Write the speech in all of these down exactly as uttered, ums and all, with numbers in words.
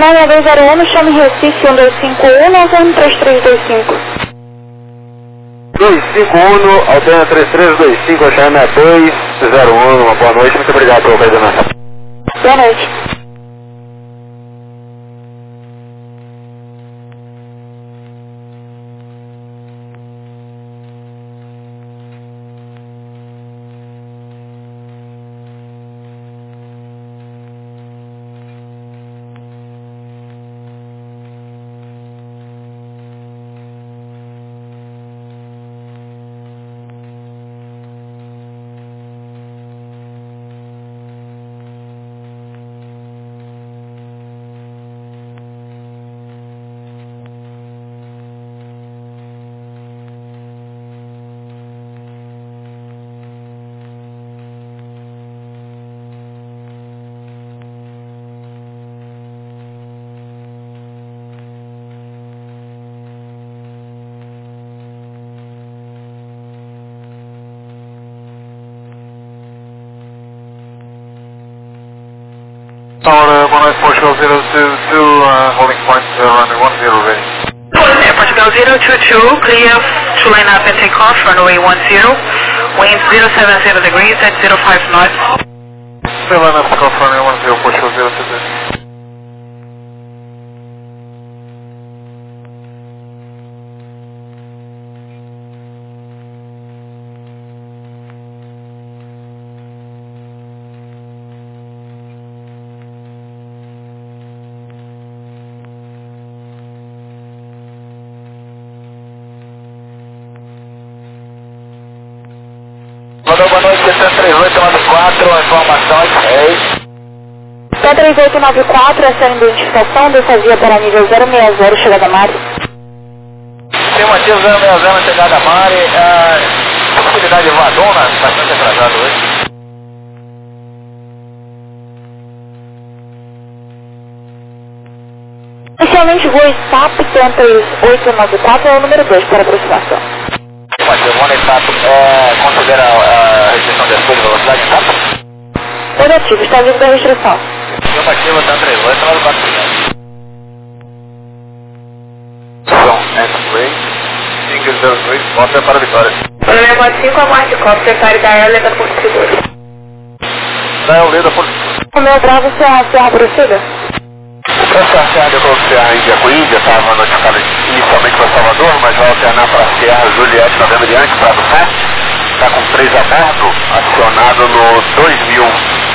nove dois zero um, chame Recife um dois cinco um, nove um três três dois cinco. dois cinco um, Aldeia três três dois cinco, chame a dois zero um, uma boa noite, muito obrigado pela coordenação. Boa noite. Tower one nine Portugal zero two two, uh, holding point uh, runway one zero ready. Air Portugal zero two two, clear to line up and take off, runway one zero, wind zero seven zero degrees at zero five knots. Clear line up, take off, runway one zero Portugal zero two two. Boa noite, T três oito nove quatro, informação é T três oito nove quatro, essa é a identificação dessa via para nível zero seis zero, chegada a Mari. Afirmativo zero seis zero, chegada a Mari, uh, possibilidade de Vadona, bastante atrasado hoje. Inicialmente, voo S A P T três oito nove quatro é o número dois para aproximação. Afirmativo, o S A P é, considera a restrição de escolha de velocidade em S A P? Negativo, está livre da restrição. Afirmativo, T três oito nove quatro. São X-Ray, cinco zero dois, volta para a Vitória. Runway quatro cinco, aguarde copo, prepare da Air Leda Porto Seguro. Da Euleda Porto Seguro. O meu bravo Serra Serra Brusselha. Essa C A de a Índia com Índia estava notificada inicialmente para Salvador, mas vai alternar para C A Juliette Novembro Diante, para o sete. Está com três aberto, acionado no dois mil.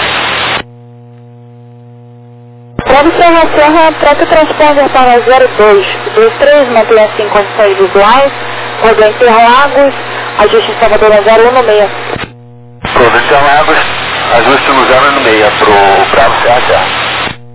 Bravo Serra Serra, troca o transponder para zero dois dois três, mantenha-se em condições visuais, roda Interlagos, ajuste em Salvador a zero um no meio. Roda Interlagos, ajuste no zero no meio para o Bravo Serra Serra.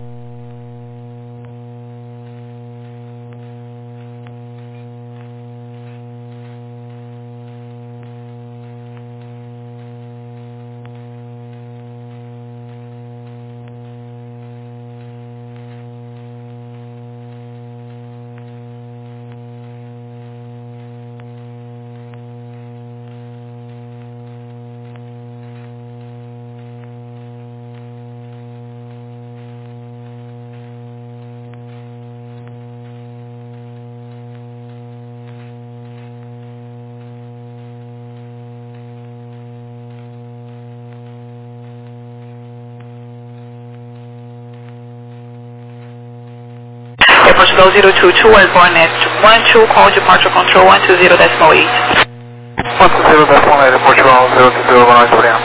Air Portugal zero two two, airborne at one two, call departure control one two zero decimal eight. one two zero decimal eight, Portugal zero two two, boa noite, obrigado.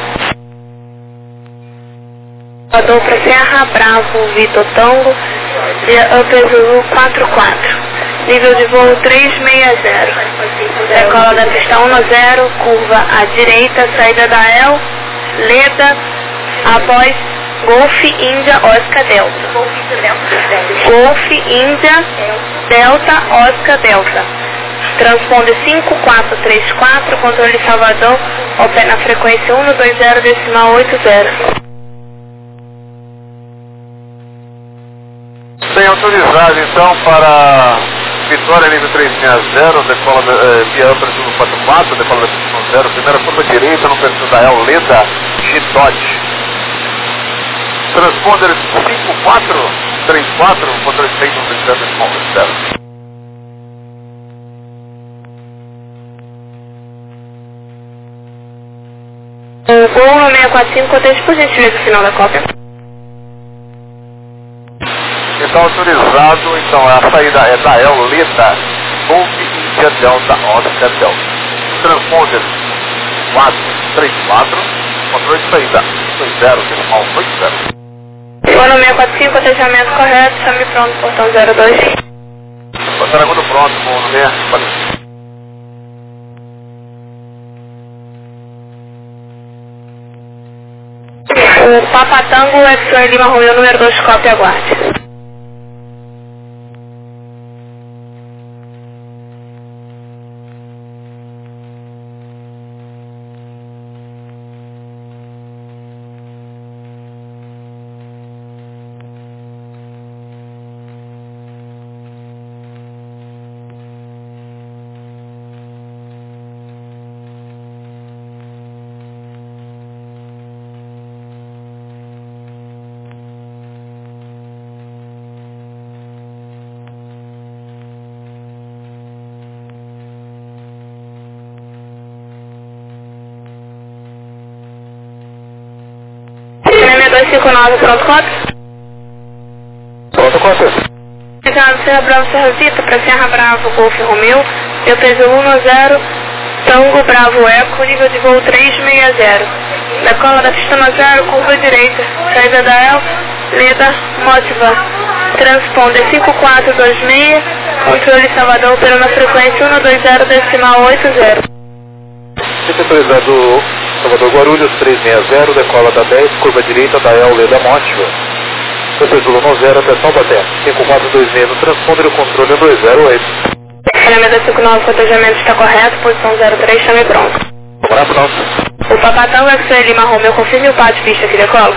Rodou para Serra, Bravo, Vitor Tango, via Upper Zulu quatro quatro, nível de voo trezentos e sessenta. Decola da pista um zero, curva à direita, saída da El, Leda, após Golf Índia Oscar Delta. Golf Índia Delta Oscar Delta. Transponder cinco quatro três quatro, controle Salvador, opera na frequência um dois zero decimal oito zero. Bem autorizado então para Vitória nível trezentos e sessenta, decola eh, via Upper Zulu quatro quatro, decola da pista um zero, primeira curva direita no perfil da El, Leda, G-Dodge. Transponder cinco quatro três quatro, controle seis um dois zero, decimal oito zero. O Gol seis quatro cinco, conteste por gentileza o final da cópia. Então autorizado, então a saída é da El Leda, Golf India Delta Oscar Delta. Transponder quatro três quatro, controle de saída dois zero, decimal oito zero. Gol seis quatro cinco, cotejamento correto, chame pronto, portão zero dois. Passarangudo pronto, voo no seis quatro cinco. O Papa Tango, X-Ray Lima Romeo, número dois, cópia, aguarde. dois cinco nove, pronto, cópia? Pronto, cópia. Obrigado, Serra Bravo, Serra Vita, para Serra Bravo, Golf Romeo, eu peso um zero, Tango Bravo Eco, nível de voo três seis zero. Decola da pista zero, curva direita, saída da El, Leda, Motiva, transponder cinco quatro dois seis, controle Salvador, operando a frequência um dois zero, decimal oito zero. Autorizado Salvador Guarulhos três seis zero, decola da dez, curva direita da El Leda Motiva. Depois do um zero até Taubaté, cinco quatro dois seis no transponder, o controle é dois zero oito. Elemento dois cinco nove, cotejamento está correto, posição zero três, chame pronto. Vamos lá, pronto. O Papatão X-Ray Lima Romeo, confirme o pá de pista que decola.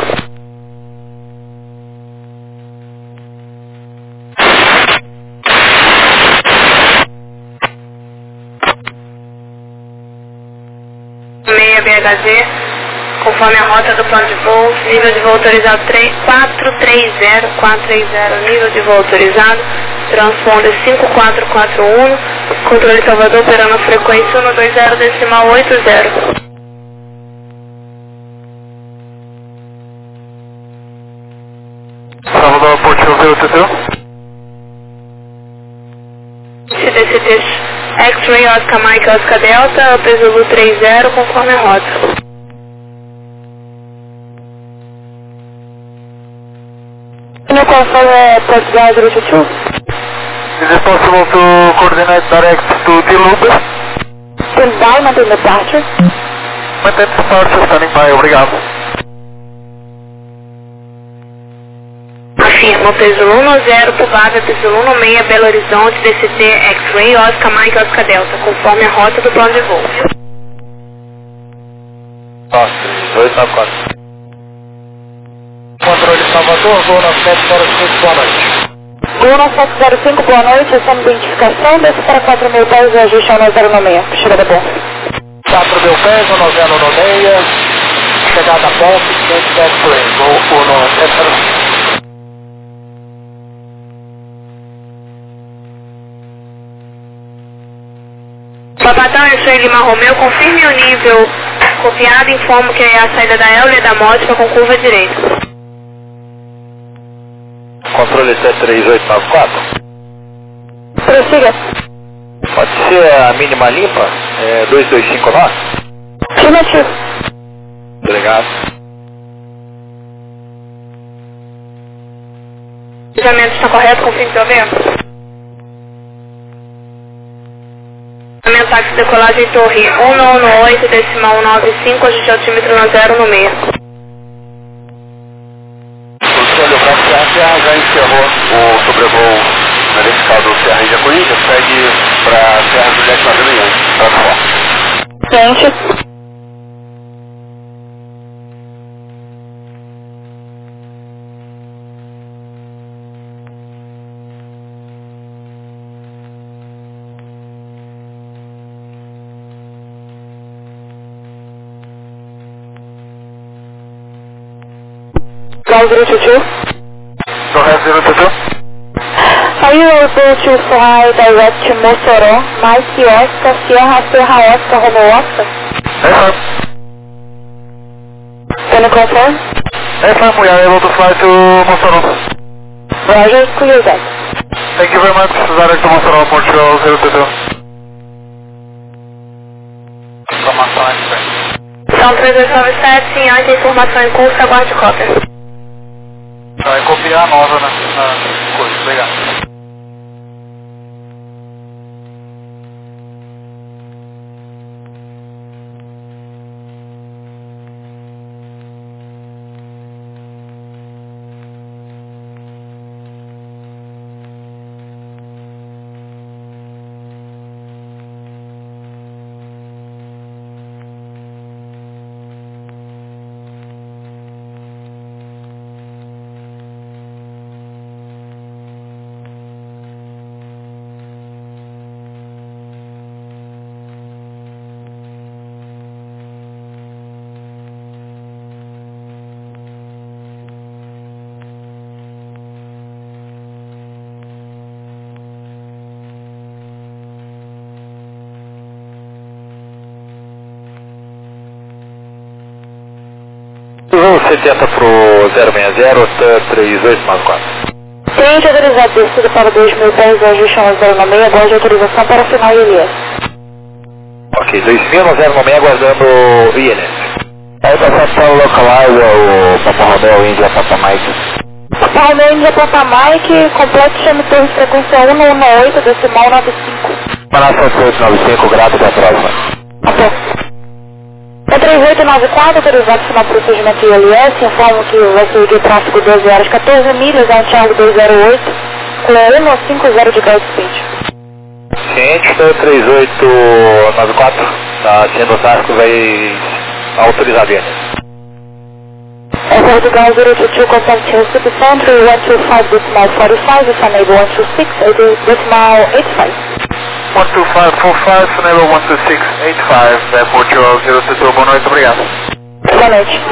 seis B H Z, conforme a rota do plano de voo, nível de voo autorizado quatro três zero, quatro três zero, nível de voo autorizado, transponder cinco quatro quatro um, controle Salvador operando a frequência um dois zero, decimal oito zero. Salvador, Portinho zero T T. C D C T X-Ray Oscar Mike Oscar Delta, Pesulu três zero, conforme a rota. No control é Portugal zero two two. Is it possible to coordinate direct to Tiluba? Stand by, maintain departure. Maintain departure, standing by, obrigado. Afirma, Pesulu um zero, Pubava, Pesulu um seis, Belo Horizonte, D C T X-Ray Oscar Mike Oscar Delta, conforme a rota do plano de voo. Nossa, dois nove quatro. Controle Salvador, voo na sete zero cinco, boa noite. Gol na sete zero cinco, boa noite, essa é a identificação, desce para quatro mil pés e ajuste ao nove zero nove seis. Chegada bom. quatro mil pés, um zero nove seis, chegada bom, quinhentos X-Ray, voo no sete zero cinco. Papatão X-Ray Lima Romeo, confirme o nível copiado e informo que é a saída da Euler da Mótica com curva direita. Controle sete três oito nove quatro. Prossiga. Pode ser a mínima limpa, é dois dois cinco nove? Afirmativo. Obrigado. O cruzamento está correto, confirme seu vento. Táxi decolagem torre um nove oito, decimal nove cinco, ajuste altímetro no zero no meio. Controle Bravo Serra Serra já encerrou o sobrevoo na vertical do Serra Índia Coringa, segue para Serra Juliette Navio Yankee, para fora. Gente. Bravo zero two two. Go ahead, zero two two. Are you able to fly direct to Mossoró, Mike Oscar, Sierra Serra Oscar, Romeo Oscar? Yes, sir. Can you confirm? Yes, sir. We are able to fly to Mossoró. Roger, clear that. Thank you very much. Direct to Mossoró, Portugal zero two two. Informação em frente. São três dois nove sete, senhores, informação em curso, aguarde cópia. Vai copiar a nova na, na coisa. Obrigado. setenta pro zero seis zero, três oito nove quatro. Cliente autorizado descido para dois mil pés, ajuste zero nove seis, aguarde autorização para final I L S. Ok, dois mil zero nove seis aguardando I L S. Aí tá passando o localizer, o Papa Romeo India Papa Mike. Papa Romeo India Papa Mike, completo chame torre frequência um um oito, decimal nove cinco. Paração oito nove cinco, grato da próxima. Até. É três oito nove quatro, autorizado final procedimento I L S, informo que vai seguir o tráfego doze horas quatorze milhas, a Thiago dois zero oito, com um cinco zero de ground speed. Ciente, três oito nove quatro, tá sendo o tráfego, vai autorizado ainda. É Portugal zero dois dois, contact Recife Centro, one two five decimal quarenta e cinco, if unable one two six, decimal oitenta e cinco. one two five four five, enable one two six eight five, é Portugal zero two two, boa noite, obrigado. Boa noite.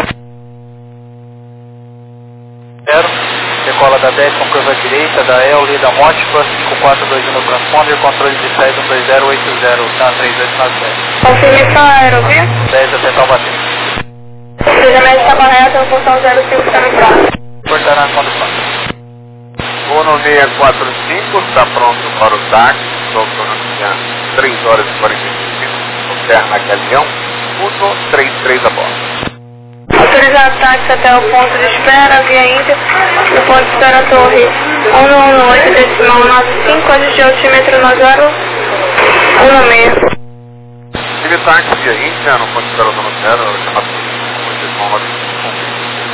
Zero, decola da dez com curva direita, da E L, lida múltipla, cinco quatro dois um no transponder, controle de seis um dois zero oito zero, tá, três oito nove sete. Confirmação aerovia. dez, atenção batida. O procedimento está correto, função zero cinco está no prazo. Cortará a condução. Uno seis quatro cinco, está pronto para o táxi, autonomia três horas e quarenta e cinco minutos, observa na Galeão, Uno três três a bordo. Autorizado táxi até o ponto de espera, via Índia, no ponto de espera torre um um oito, decimal nove cinco, hoje de altímetro nove zero um seis. Tive táxi via Índia, no ponto de espera zero zero, chamado decimal nove cinco.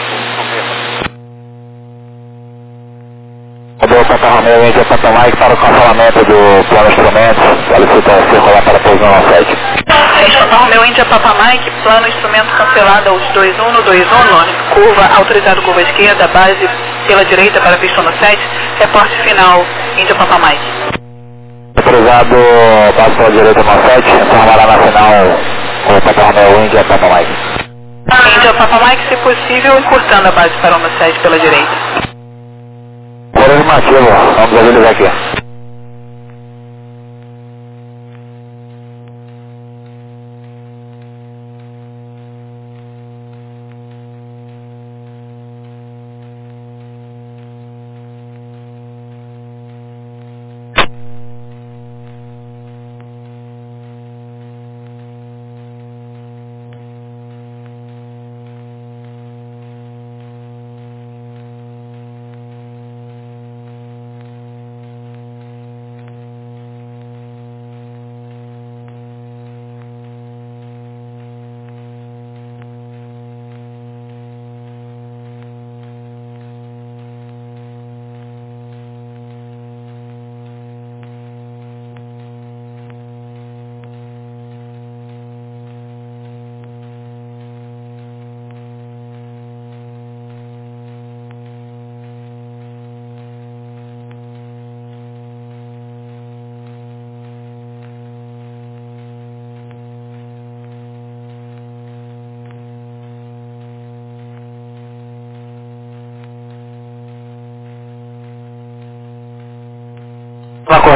O Papa Romeo India Papa Mike para o cancelamento do plano instrumento, solicita circular para pouso no sete. Papa Romeo India Papa Mike, plano instrumento cancelado aos dois um no dois um, curva autorizado curva esquerda, base pela direita para pista no sete, reporte final India Papa Mike. Autorizado base pela direita no sete, informará na final o Papa Romeo India Papa Mike. India Papa Mike, se possível, encurtando a base para o no sete pela direita. Afirmativo, vamos agilizar aqui.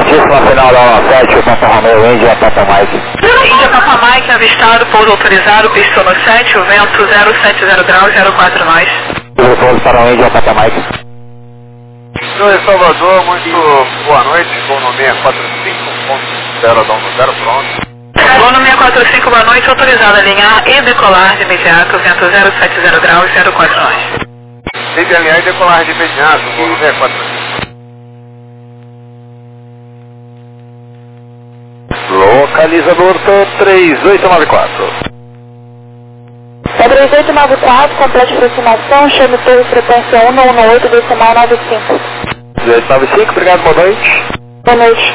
Certíssima, final da sete, Papa Romeo, Índia, Papa Mike. Índia Papa Mike, avistado, pouso autorizado, pista no sete, o vento zero sete zero graus, zero quatro nós. Pouso para o Índia, Papa Mike. Senhor Salvador, muito boa noite, voo no seis quatro cinco, ponto zero, dono zero, pronto. Voo no seis quatro cinco, boa noite, autorizado a alinhar e decolar de imediato, vento zero sete zero graus, zero quatro nós. Tem de alinhar e decolar de imediato, voo no seis quatro cinco. Localizador três oito nove quatro. três oito nove quatro, complete aproximação, chame torre frequência um um oito, decimal nove cinco. três oito nove cinco, obrigado, boa noite. Boa noite.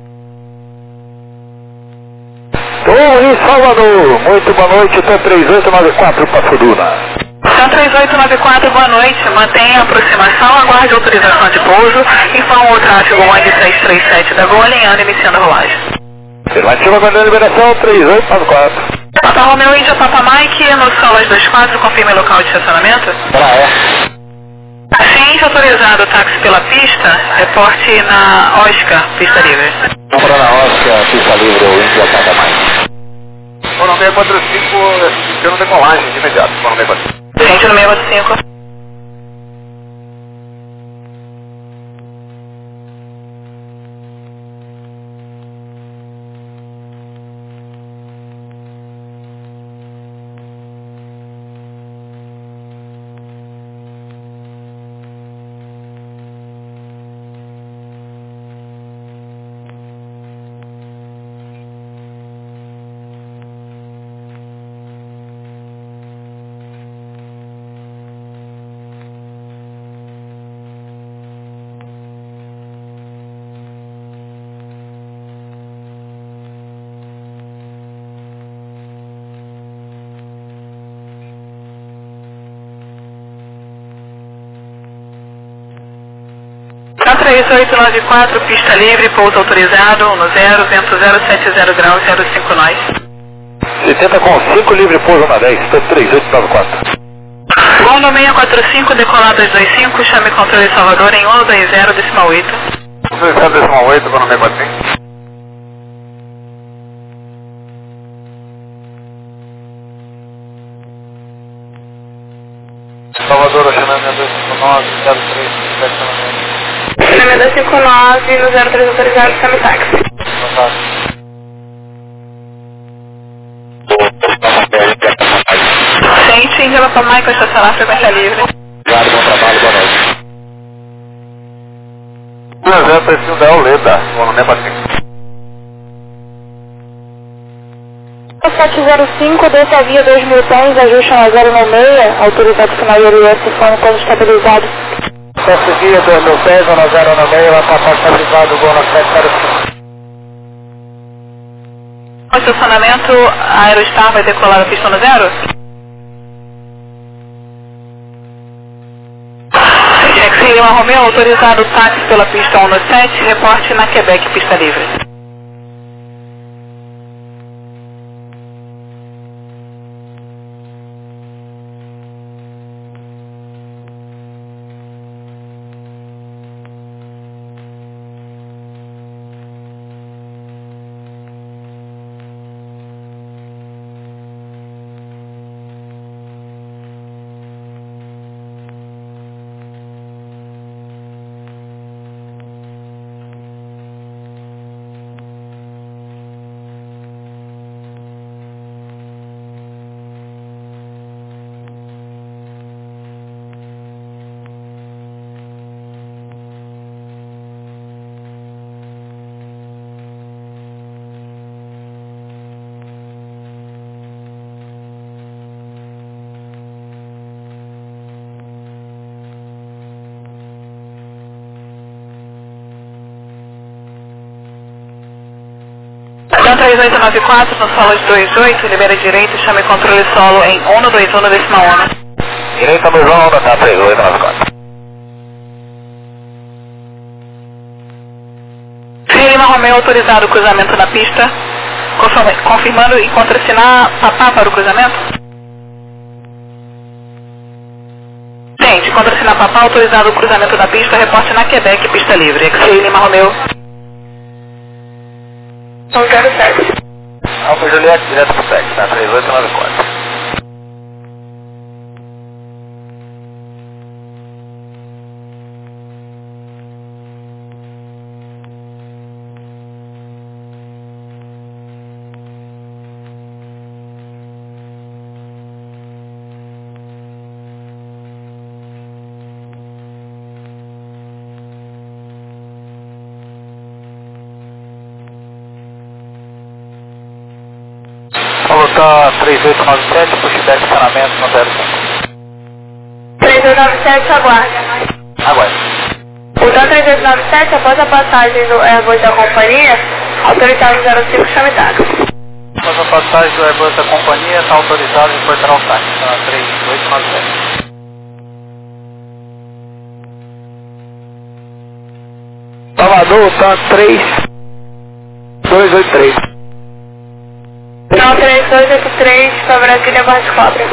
Torre Salvador, muito boa noite, T três oito nove quatro, Passo Duna. Então três oito nove quatro, boa noite, mantenha a aproximação, aguarde autorização de pouso, informa o tráfego Wang três três sete da Gol, alinhando e iniciando a rolagem. Afirmativa, aguardando liberação, três oito nove quatro. Papa Romeo, Índia, Papa Mike, no Solas vinte e quatro, confirme o local de estacionamento. Pra é. Ciente autorizado, táxi pela pista, reporte na Oscar, pista livre. Vamos na Oscar, pista livre, o Índia, Papa Mike. Voo no seis quatro cinco, tendo decolagem de imediato, voo no seis quatro cinco. Ciente no seis quatro cinco. três oito nove quatro, pista livre, pouso autorizado, no zero, vento zero sete zero graus, zero cinco nós. setenta com cinco, livre pouso na dez, três oito nove quatro. Voo no seis quatro cinco, decolado dois dois cinco, chame controle Salvador em um dois zero, decimal oito. um dois zero, decimal oito, voo no seis quatro cinco. Salvador, acionamento dois cinco nove, zero três, estacionamento. Acionamento dois cinco nove, no zero três autorizado, chame táxi. Ciente, Índia Papa Mike, estacionar, frequência livre. Obrigado, bom trabalho, boa noite. um zero três cinco da Euleda, voo no seis quatro cinco. sete zero cinco, desce a via dois mil pés, ajuste na zero nove seis, autorizado final I L S, informe quando estabilizado. Desce via dois mil pés, zona zero nove seis, vai passar estabilizado, gol na sete zero cinco. O estacionamento, a Aerostar vai decolar a pista no zero? X Lima Romeo, autorizado táxi pela pista um no sete, reporte na Quebec, pista livre. três oito nove quatro, no solo de dois oito, libera direito, chame controle solo em um dois um, decimal um. Direita dois um, tá três oito nove quatro. Lima Romeo, autorizado o cruzamento na pista, confirmando e contrassinar papá para o cruzamento? Gente, contrassinar papá, autorizado o cruzamento da pista, reporte na Quebec, pista livre. X Lima Romeo. um zero sete. Alfa Juliette, direto pro sete, tá? três oito nove quatro. Tá três oito nove sete, pushback estacionamento no zero cinco. três oito nove sete, aguarde. Aguarde. O Dan três oito nove sete, após a passagem do Airbus da companhia, autorizado zero cinco, chame T A G. Após a passagem do Airbus da companhia, está autorizado em portar o táxi, tá? três oito nove sete. Salvador, tá três dois oito três. Não, três dois oito três, para Brasília, Barra de Cobra.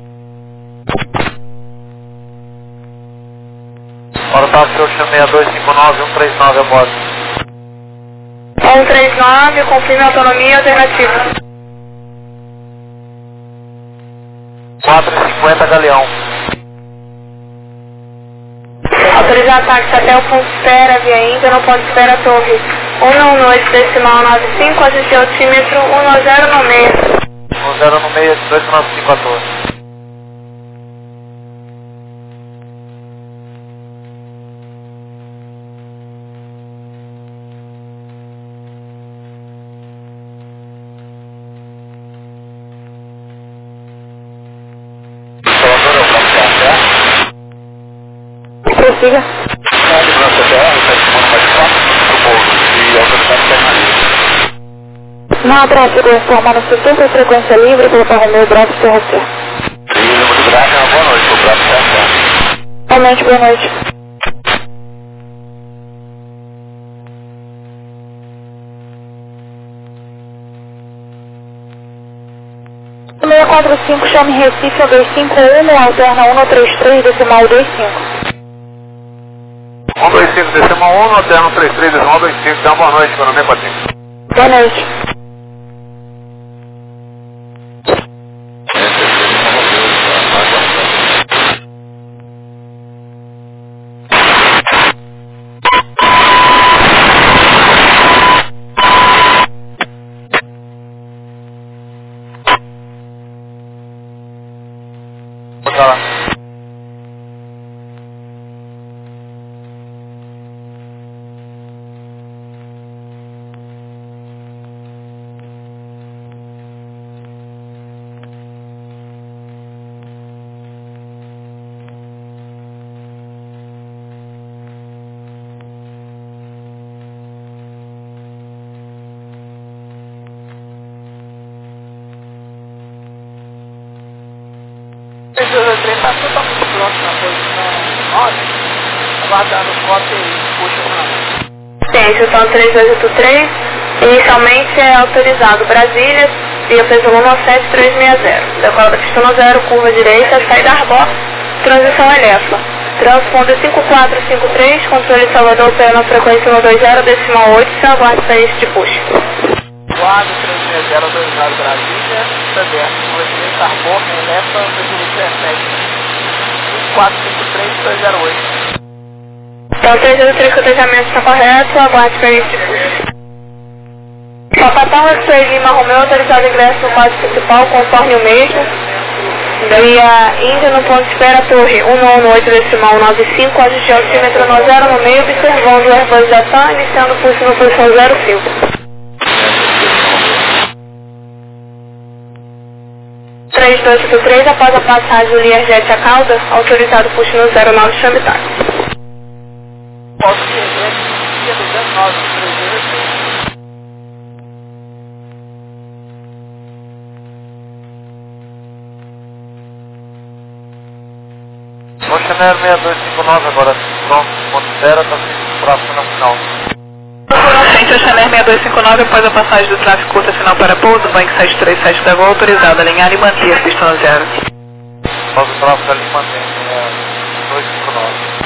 Para o táxi, eu chamo seis dois cinco nove um três nove a bordo. um três nove, confirme a autonomia alternativa. quatro cinquenta Galeão. Autorizar táxi até o ponto de espera, via Índia, no ponto de espera Torre. um nove oito decimal nove cinco, ajuste altímetro um zero no meio. um zero no meio, dezoito nove cinco quatorze. Prossiga. Na tráfego informando setenta frequência livre pelo Parra Romeu Bravo C R C. Muito grave, boa noite, o Bravo C R C. Realmente, boa noite. seis quatro cinco, chame Recife, A dois cinco um, alterna um três três, decimal dois cinco. um dois cinco, decimal um, alterna um três três, decimal dois cinco. Dá uma boa noite, meu nome é Patinho. Boa noite. Bota lá. O trem está totalmente próximo na posição nove, aguardando o corte e puxa o canal. Sim, então três dois oito três, inicialmente é autorizado Brasília, via peso um sete três seis zero. Decola da pista zero, curva direita, saída Arbó, transição Elefa. Transponder cinco quatro cinco três, controle Salvador, pé na frequência um dois zero, decimal oito, se aguarde saída de push. quatro três seis zero dois zero Brasília, Sanderson, curva direita, Arbor, Elefa, peso dezessete, cinco quatro cinco três dois zero oito. Então três dois três, cotejamento está correto, aguarde saída de push. Papatão X-Ray Lima Romeu, autorizado ingresso no quadro principal, conforme o mesmo. Via Índia no ponto de espera Torre um nove oito decimal nove cinco, ajuste altímetro no zero no meio, observando o Airbus da TAM, iniciando o curso no posição zero cinco. três dois oito três, após a passagem do Learjet a cauda, autorizado puxo no zero nove, chame táxi. Posso perder dia do zero nove três oito. Oceaner seis dois cinco nove agora, pronto, ponto zero, está próximo na final. Frente ao Chanel seis dois cinco nove, após a passagem do tráfego curta final para pouso, Boeing sete três sete da Gol, autorizado a alinhar e manter a pista no zero. Após o tráfego ali mantém, é dois cinco nove.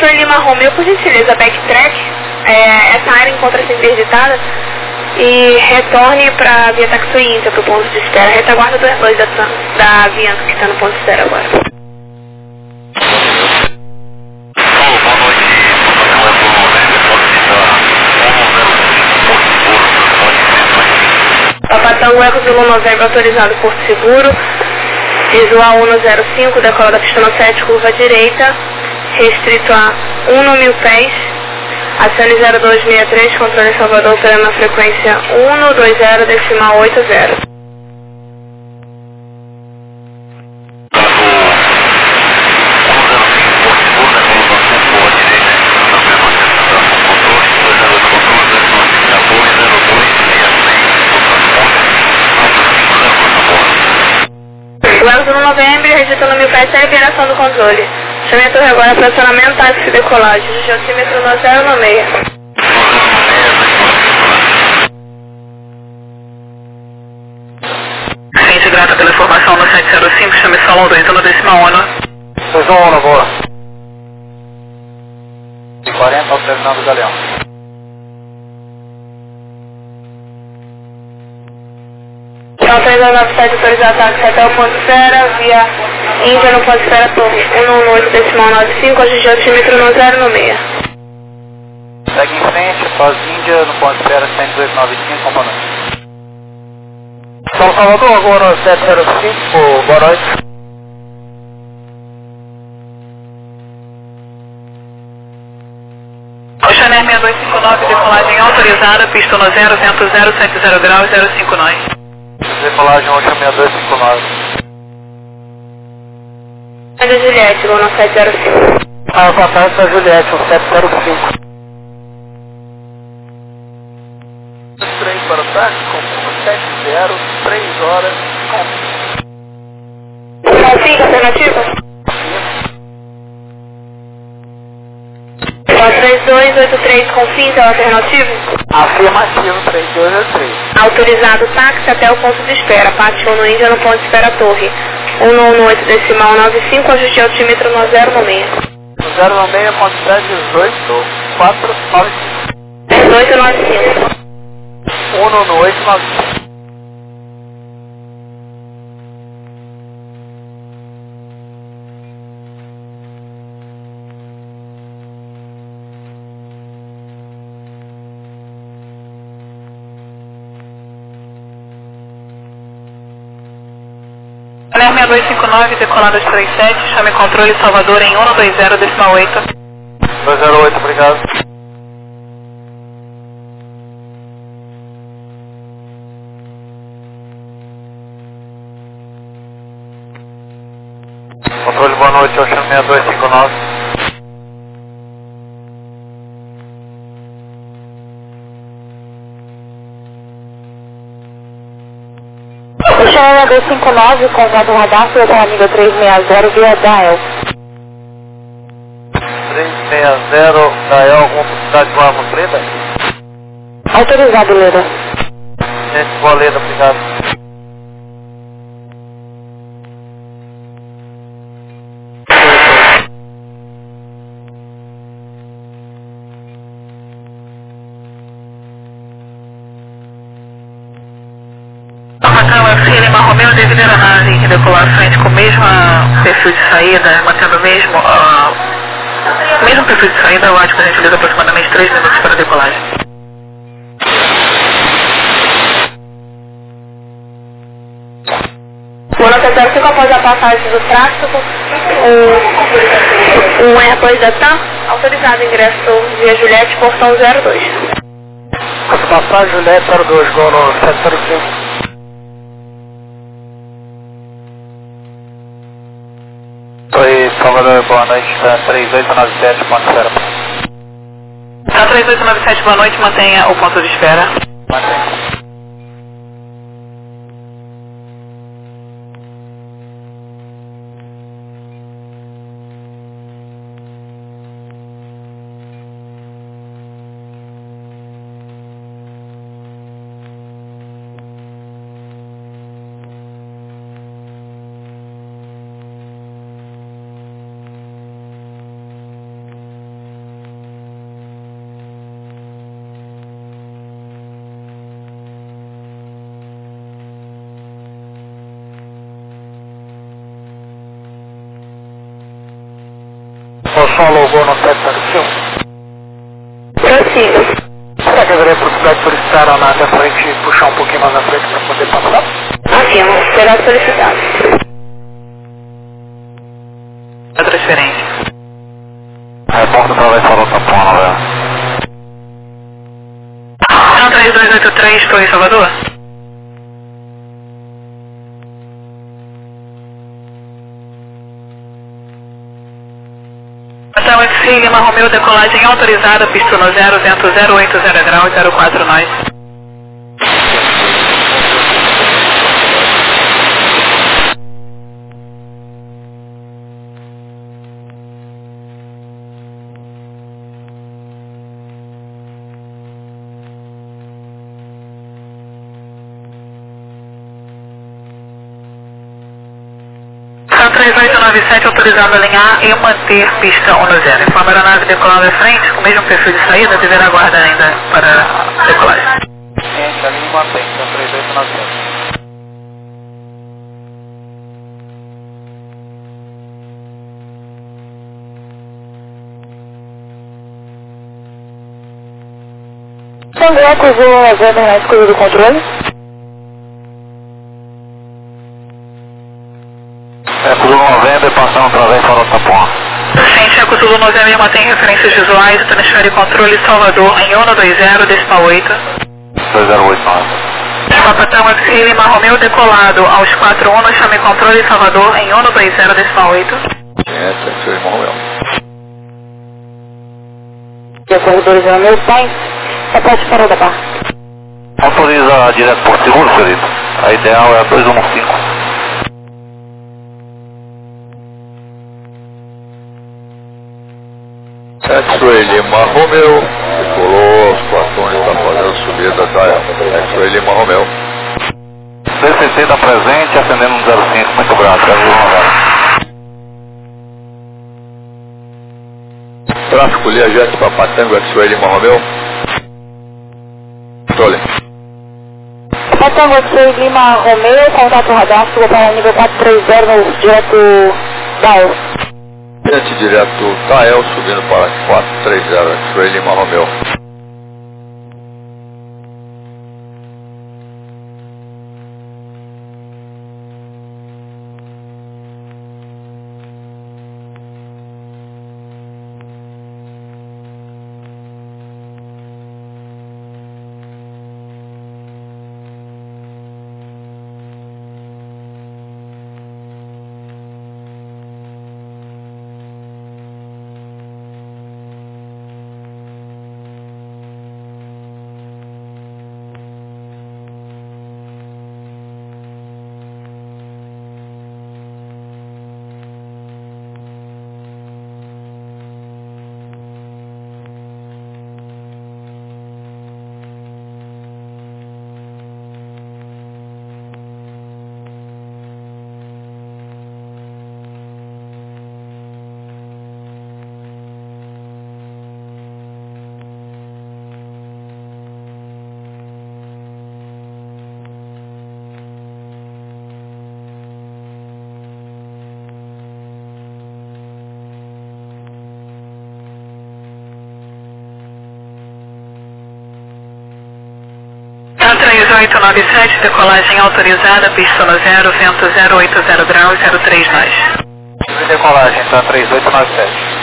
Controle Lima Romeo, por gentileza, backtrack. É, essa área encontra-se interditada e retorne para a via Taxi Inter, para o ponto de espera. Retaguarda do Airbus da, da Avianca, que está no ponto de espera agora. Boa noite, Papatango Eco Zulu Novembro autorizado Porto Seguro, visual um zero cinco, decola da pista sete, curva direita, restrito a um mil pés, acione zero dois seis três, controle Salvador operando na frequência um dois zero decimal oito zero. O Eco no novembro, registrando mil pés, sem liberação do controle. Chame a torre agora para acionamento, táxi e decolagem. Geotímetro no zero no meio. Gente grata pela informação no sete zero cinco, chame Salão dois um decimal ono. dois um ono, boa. quarenta ao terminal do Galeão. Então, três nove sete autorizado táxi até o ponto de espera, via Índia no ponto de espera, torre um um oito decimal nove cinco, hoje geotímetro no zero no meio. Segue em frente, faz Índia no ponto de espera cento e dois nove cinco, comandante. São Salvador, agora sete zero cinco, boa noite. Oceaner seis dois cinco nove, decolagem autorizada, pista no zero, vento zero, cento e zero graus, zero cinco nove. Decolagem Ocean seis dois cinco nove. É de Juliette, vou no sete zero cinco. Ah, passagem para Juliette, um sete zero cinco. três para o táxi, com sete zero, três horas, com... Confim, alternativa? três dois oito três, confim, é o alternativo? Afirmativo, três dois oito três. Autorizado táxi até o ponto de espera. Parte um no Índia no ponto de espera torre. um um oito decimal nove cinco, ajuste altímetro no zero no meio. zero no meio, ponto sete, dezoito, quatro nove cinco. dezoito nove cinco. um no oito nove cinco. Oceaner seis dois cinco nove, decolada de trinta e sete, chame controle Salvador em um dois zero decimal oito. dois zero oito, obrigado. Controle, boa noite, Ocean seis dois cinco nove. Oceaner dois cinco nove, com o radar, sua amiga três seis zero, via Dael. três seis zero, Dael, alguma possibilidade de uma Leda? Autorizado, Leda. Gente, boa Leda, obrigado. Papatango F C Lima Romeo, devido à nave que decolar à frente com o mesmo perfil de saída, mantendo o mesmo, uh, o mesmo perfil de saída, eu acho que a gente liga aproximadamente três minutos para a decolagem. Quando até cinco após a passagem do tráfego, um, um Airbus da TAM, autorizado ingresso via Juliette, portão zero dois. Passagem Juliette zero dois, gol no sete zero cinco. Oi, Salvador, boa noite, três oito nove sete, ponto de espera. Tá três oito nove sete, boa noite, mantenha o ponto de espera. Mantenha. follow Gol no setecentos e um. Prossiga. Será que haveria possibilidade de solicitar a nave à frente e puxar um pouquinho mais na frente para poder passar? Afirmo, será solicitado. A transferência. Reporta para lá e falou tapona, velho. Então, três dois oito três, estou em Salvador? Então, X Lima Romeu, decolagem autorizada, pista no zero, vento zero oito zero graus, zero quatro nós. três oito nove sete autorizado a alinhar e manter pista um no zero. Informa a aeronave decolando à frente, com o mesmo perfil de saída, deverá aguardar ainda para decolagem. Ciente, alinha e mantém, então três oito nove sete. Também acusou a Zé na escolha do controle. É, Zulu noventa, passando através de farol tapona. Ciente, Eco Zulu noventa mantém referências visuais e transfere controle Salvador em um dois zero, decimal oito. dois zero oito nove. Papatão X Lima Romeu decolado aos quatro um, chame controle Salvador em um dois zero, decimal oito. Ciente, X Lima Romeu. De corredores é o meu pai. Repete para o da barra. Autoriza direto por seguro, senhorita. A ideal é a dois um cinco. X-Ray Lima Romeu, decolou aos platões, está fazendo subida da X-Ray Lima Romeu. D C C está presente, acendendo no zero cinco, muito obrigado, quero ver. Tráfico Learjet Papatango, X-Ray Lima Romeu. Controle. Papatango X Lima Romeu, contato radar, suba para nível quatro três zero no direto da U. Gente direto Tael, subindo para quatro três zero, X-Ray Lima Romeu. três oito nove sete, decolagem autorizada, pista no zero, vento zero oito zero graus, zero três nós. Decolagem, então três oito nove sete.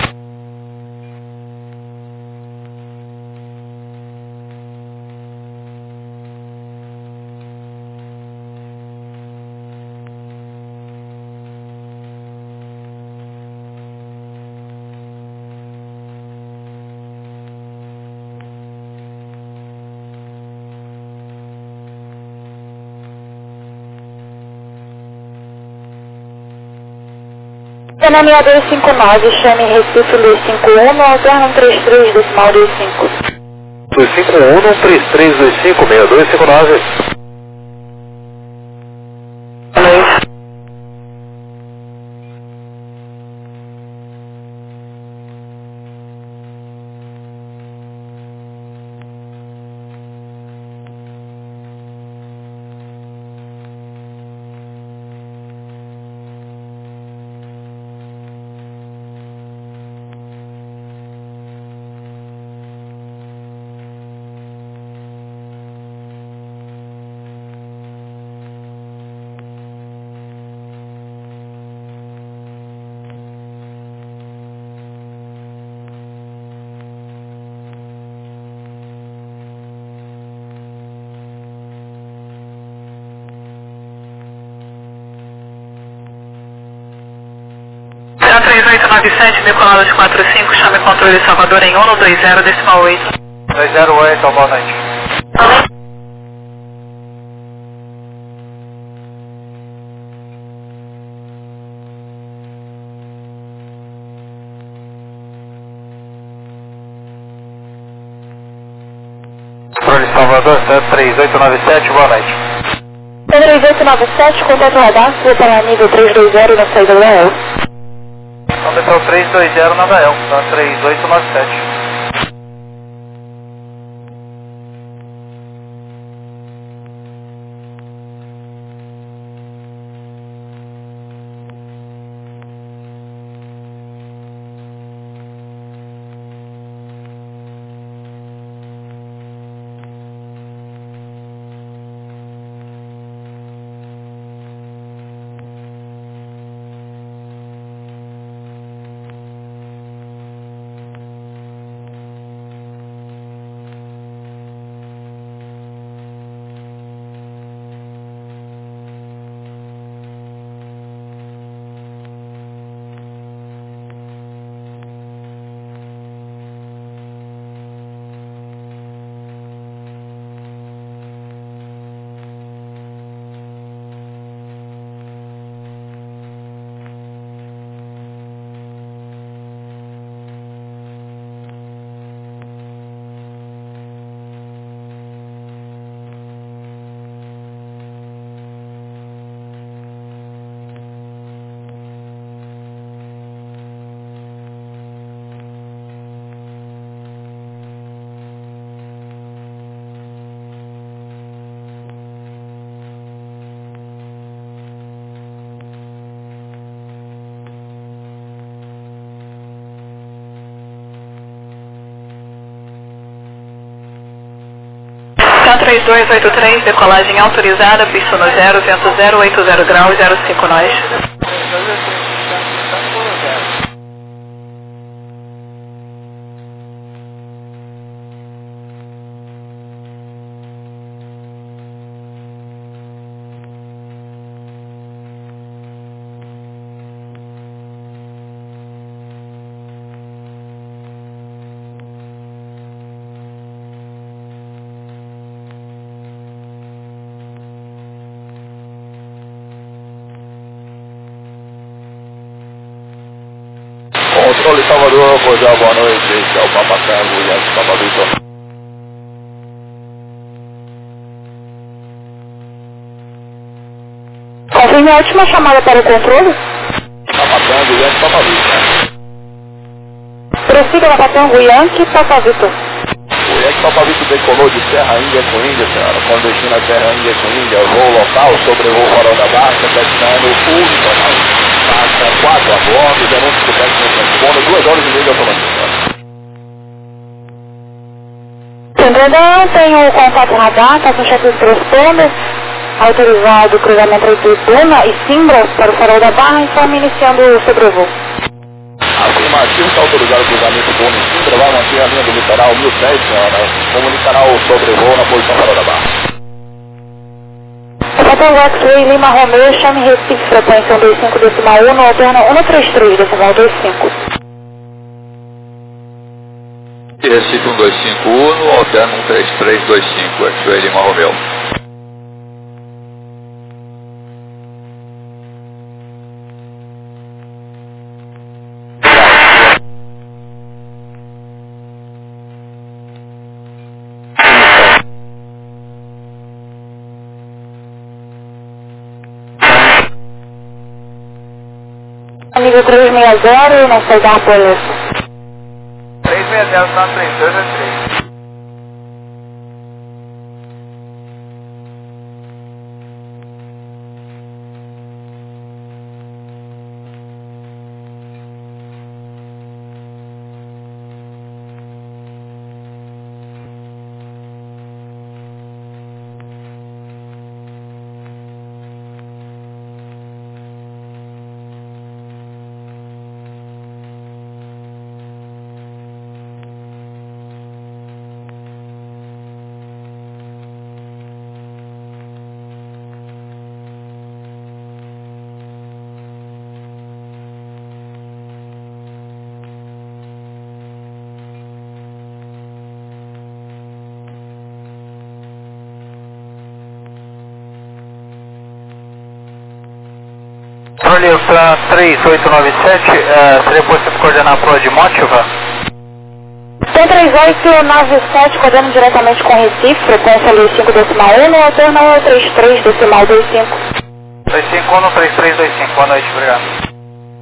Denominador dois cinco nove, chame Recife dois cinco um, alterna um três três, decimal dois cinco. dois cinco um, um três três dois cinco, seis dois cinco nove. nove sete, decoladas quatro cinco, chame controle Salvador em um no dois zero, decimal oito. dois zero oito, boa noite. Controle Salvador, três oito nove sete, boa noite. três oito nove sete, contato radar, vou para nível três dois zero na saída do Gael. Contato três dois zero na Gael, tá três oito nove sete. três dois oito três, decolagem autorizada, pista no zero, vento zero oito zero graus, zero cinco nós. Controle Salvador, pois é, boa noite, esse é o Papa Tango e a Papa Vitor. Confirme a última chamada para o controle. Papa Tango e a Papa Vitor. Prossiga Papa Tango, Yankee, Papa Vitor. O Yankee Papa Vitor decolou de Serra Índia com Índia, senhora, com destino a Serra Índia com Índia, voo local, sobrevoo Farol da Barca, testando o uniforme. Passa quatro a bordo, denúncio do técnico transponder, duas horas e meia de automação. Entendeu? Tenho o contato radar, está com o chefe do transponder, autorizado o cruzamento entre Puna e Simbra para o Farol da Barra, e estamos iniciando o sobrevoo. Afirmativo, está autorizado o cruzamento Puna e Simbra, vai manter a linha do litoral mil e dez, senhora, comunicará o sobrevoo na posição Farol da Barra. Hotel X-Ray Lima Romeo, chame Recife, frequência um dois cinco decimal um, alterna um três três decimal dois cinco. Recife um dois cinco um, alterna um três três dois cinco, X-Ray Lima Romeo. Nível três seis zero, na saída da polícia. três seis zero, tá três dois oito três. Controle Plan três oito nove sete, uh, seria possível coordenar para o de Mótiva? Tem três oito nove sete, coordenando diretamente com Recife, frequência ali cinco decimal um, no alterno é três três decimal dois cinco. dois cinco um no três três dois cinco, boa noite, obrigado.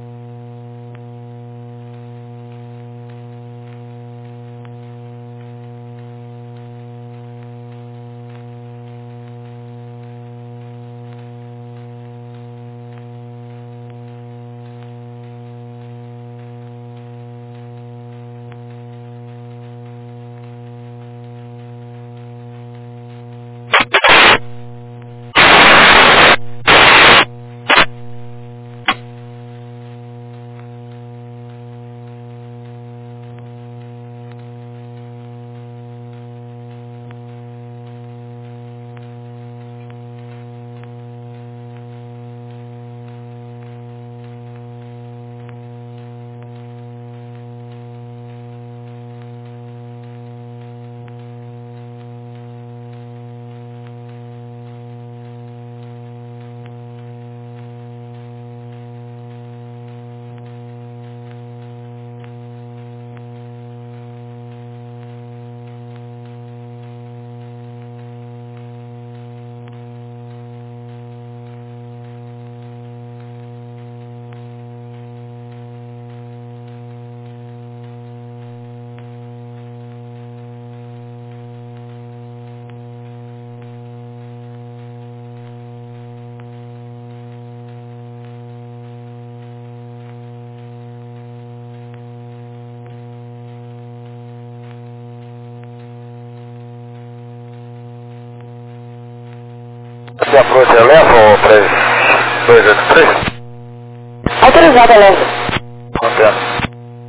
Se approach eleva ou três dois oito três? Autorizado, eleva. Mantendo.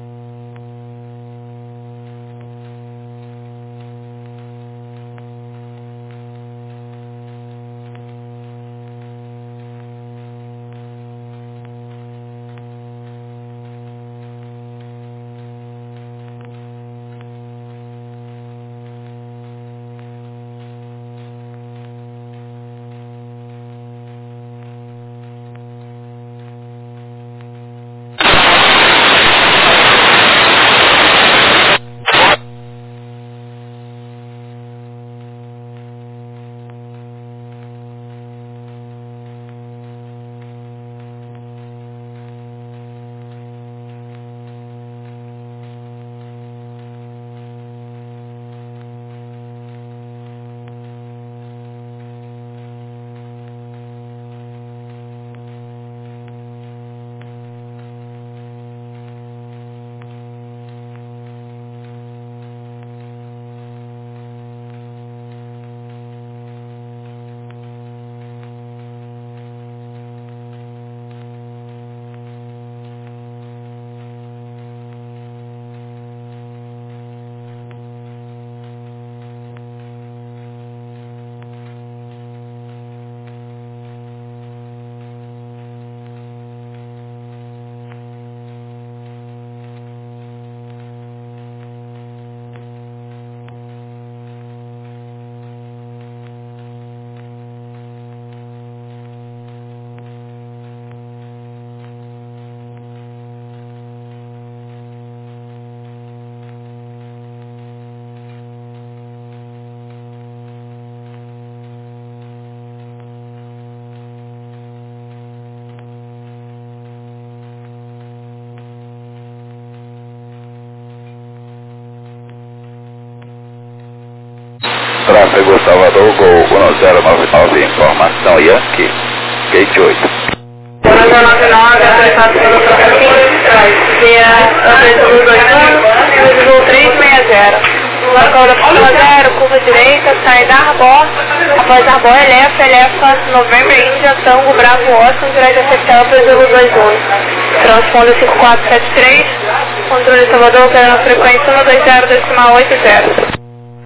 Tráfego Salvador, Gol um zero nove nove, informação Yankee, Gate oito. um zero nove nove, autorizado pelo tráfego, via Aventura dois um, voo três seis zero. Local da pista zero, curva direita, saída Arbor, após Arbor, Elefa, Elefa, Novembro, Índia, Tango, Bravo, Oscar, direto a Sectel, Brasil dois um. Transponder cinco quatro sete três, controle Salvador, operando frequência um dois zero decimal oito zero.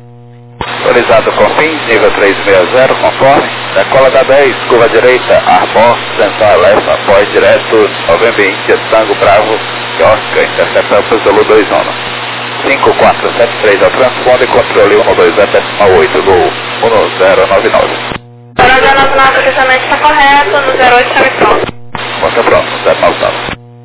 Autorizado com fim, nível trezentos e sessenta, conforme, decola da dez, curva direita, Arbor, Central, Elefa, após direto, Novembro, Índia, Tango, Bravo, Oscar, interceptando Zulu dois um. cinco quatro sete três ao transponder, controle um dois zero decimal oito, Gol um zero nove nove. um zero nove nove, o fechamento está correto, no zero oito está pronto. Resposta próxima, Zé Pautado.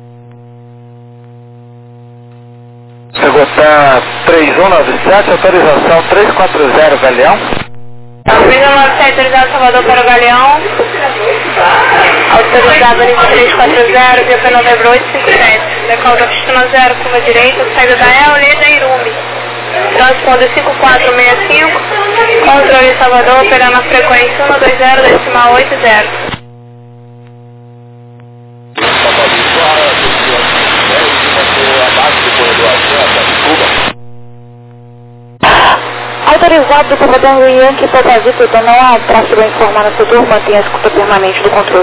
Segutan três um nove sete, autorização três quatro zero, Galeão. três um nove sete, autorizado Salvador para o Galeão. Autorizado nível três quatro zero, V P novembro oito cinco sete. Decola da pista zero, curva direita, saída da Eoleda Irume. Transponder cinco quatro seis cinco. Controle Salvador, operando a frequência um dois zero, decimal oito zero. Autorizado do comandante Yankee Papa Vitor, não há tráfego a informar no setor, mantenha a escuta permanente do controle.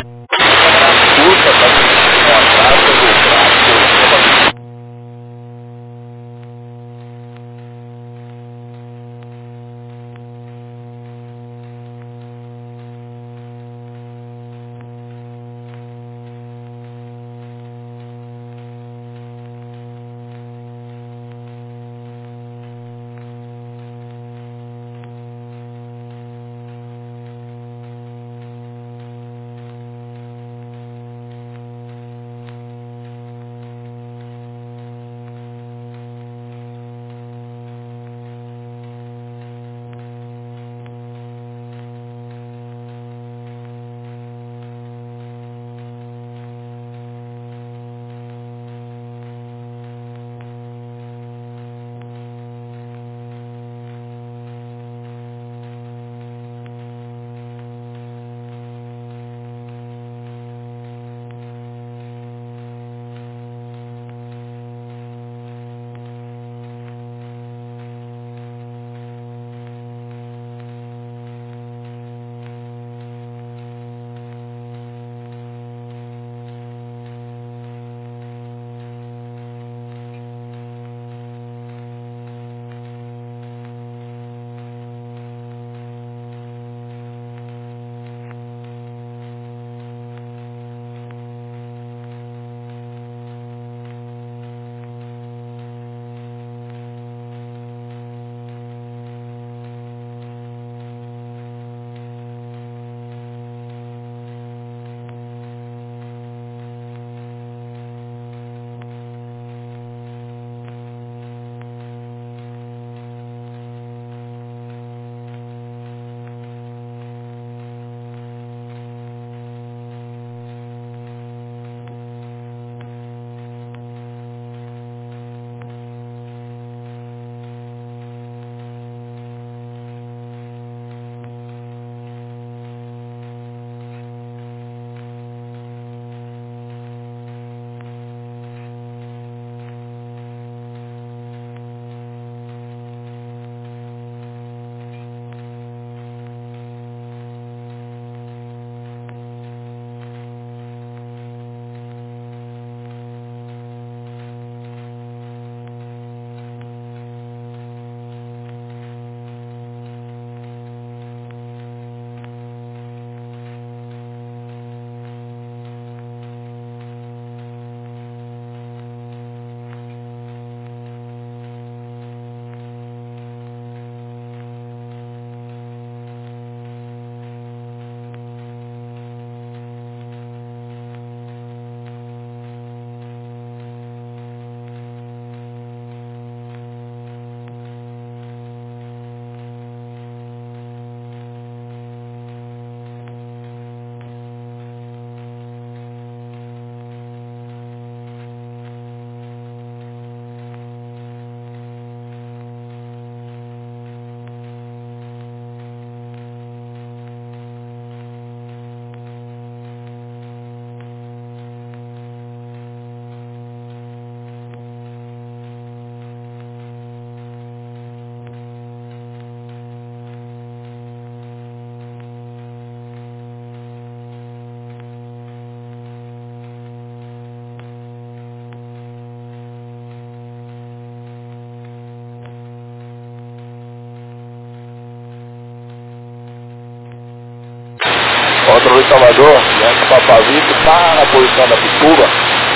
Controle Salvador, Yankee Papa Vitor, está na posição da Pituba,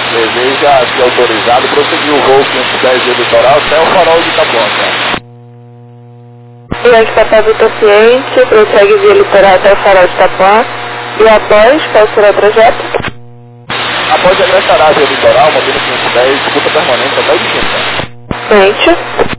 deseja ser autorizado prosseguir o voo quinhentos e dez do litoral até o farol de Itapuã. Yankee Papa Vitor ciente, prossegue via litoral até o farol de Itapuã e após, qual será o trajeto? Após agressar a área litoral, modelo quinhentos e dez, escuta permanente até de quinta. Frente.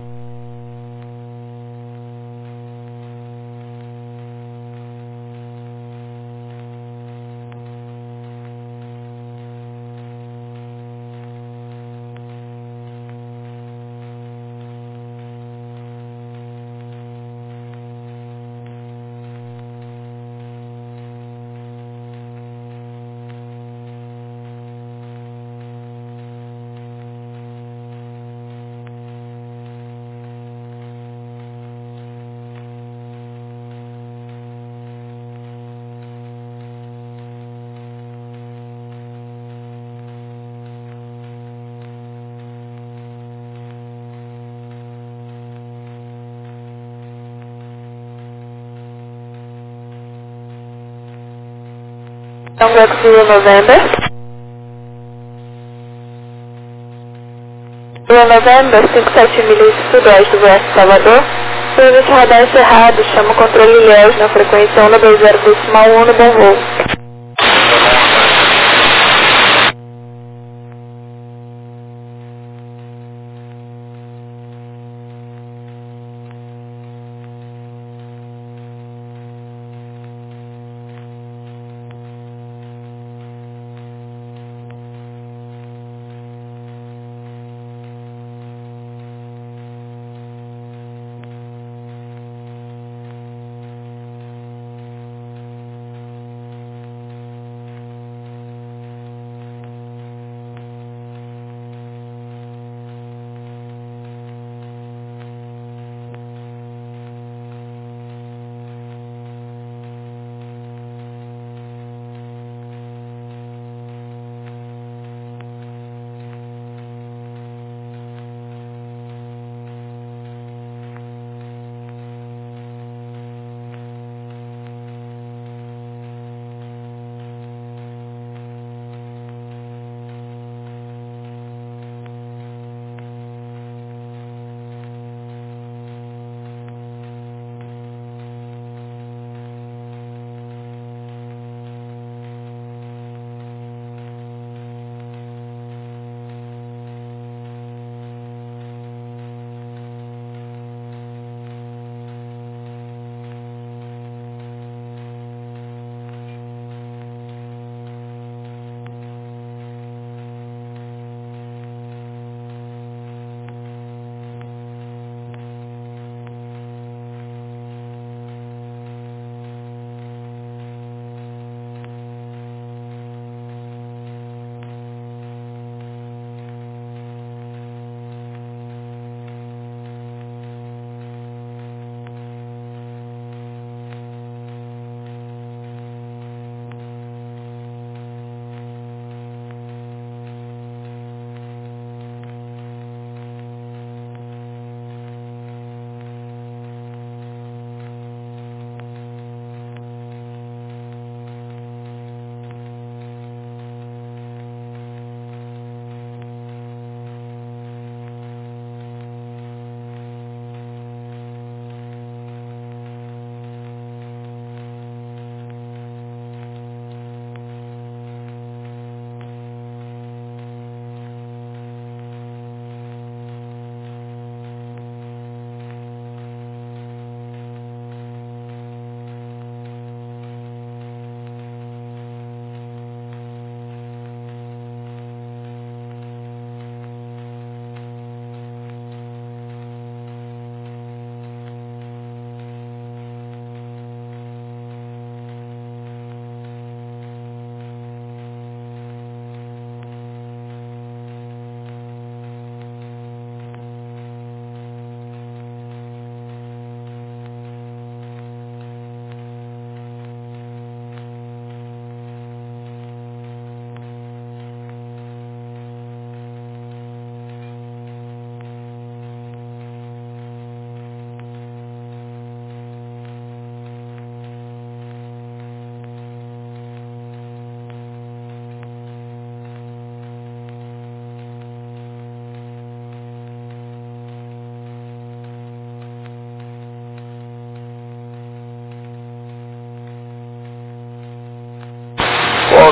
Então, Brexit November. Rio November, cinco sete milhas sudoeste do Oeste Salvador. Serviço radar encerrado, chama o controle Ilhéus na frequência um dois zero decimal um no bom voo.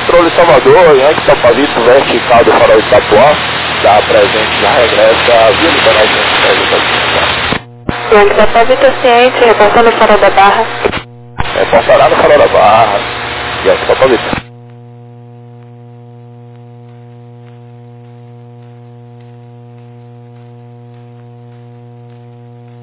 controle Salvador, Yankee Topavito, vertical do farol de Itapuã, dá presente, já regressa via litoral de Yankee Topavito ciente, repassando o farol da Barra. É, passará no farol da Barra, Yankee Topavito.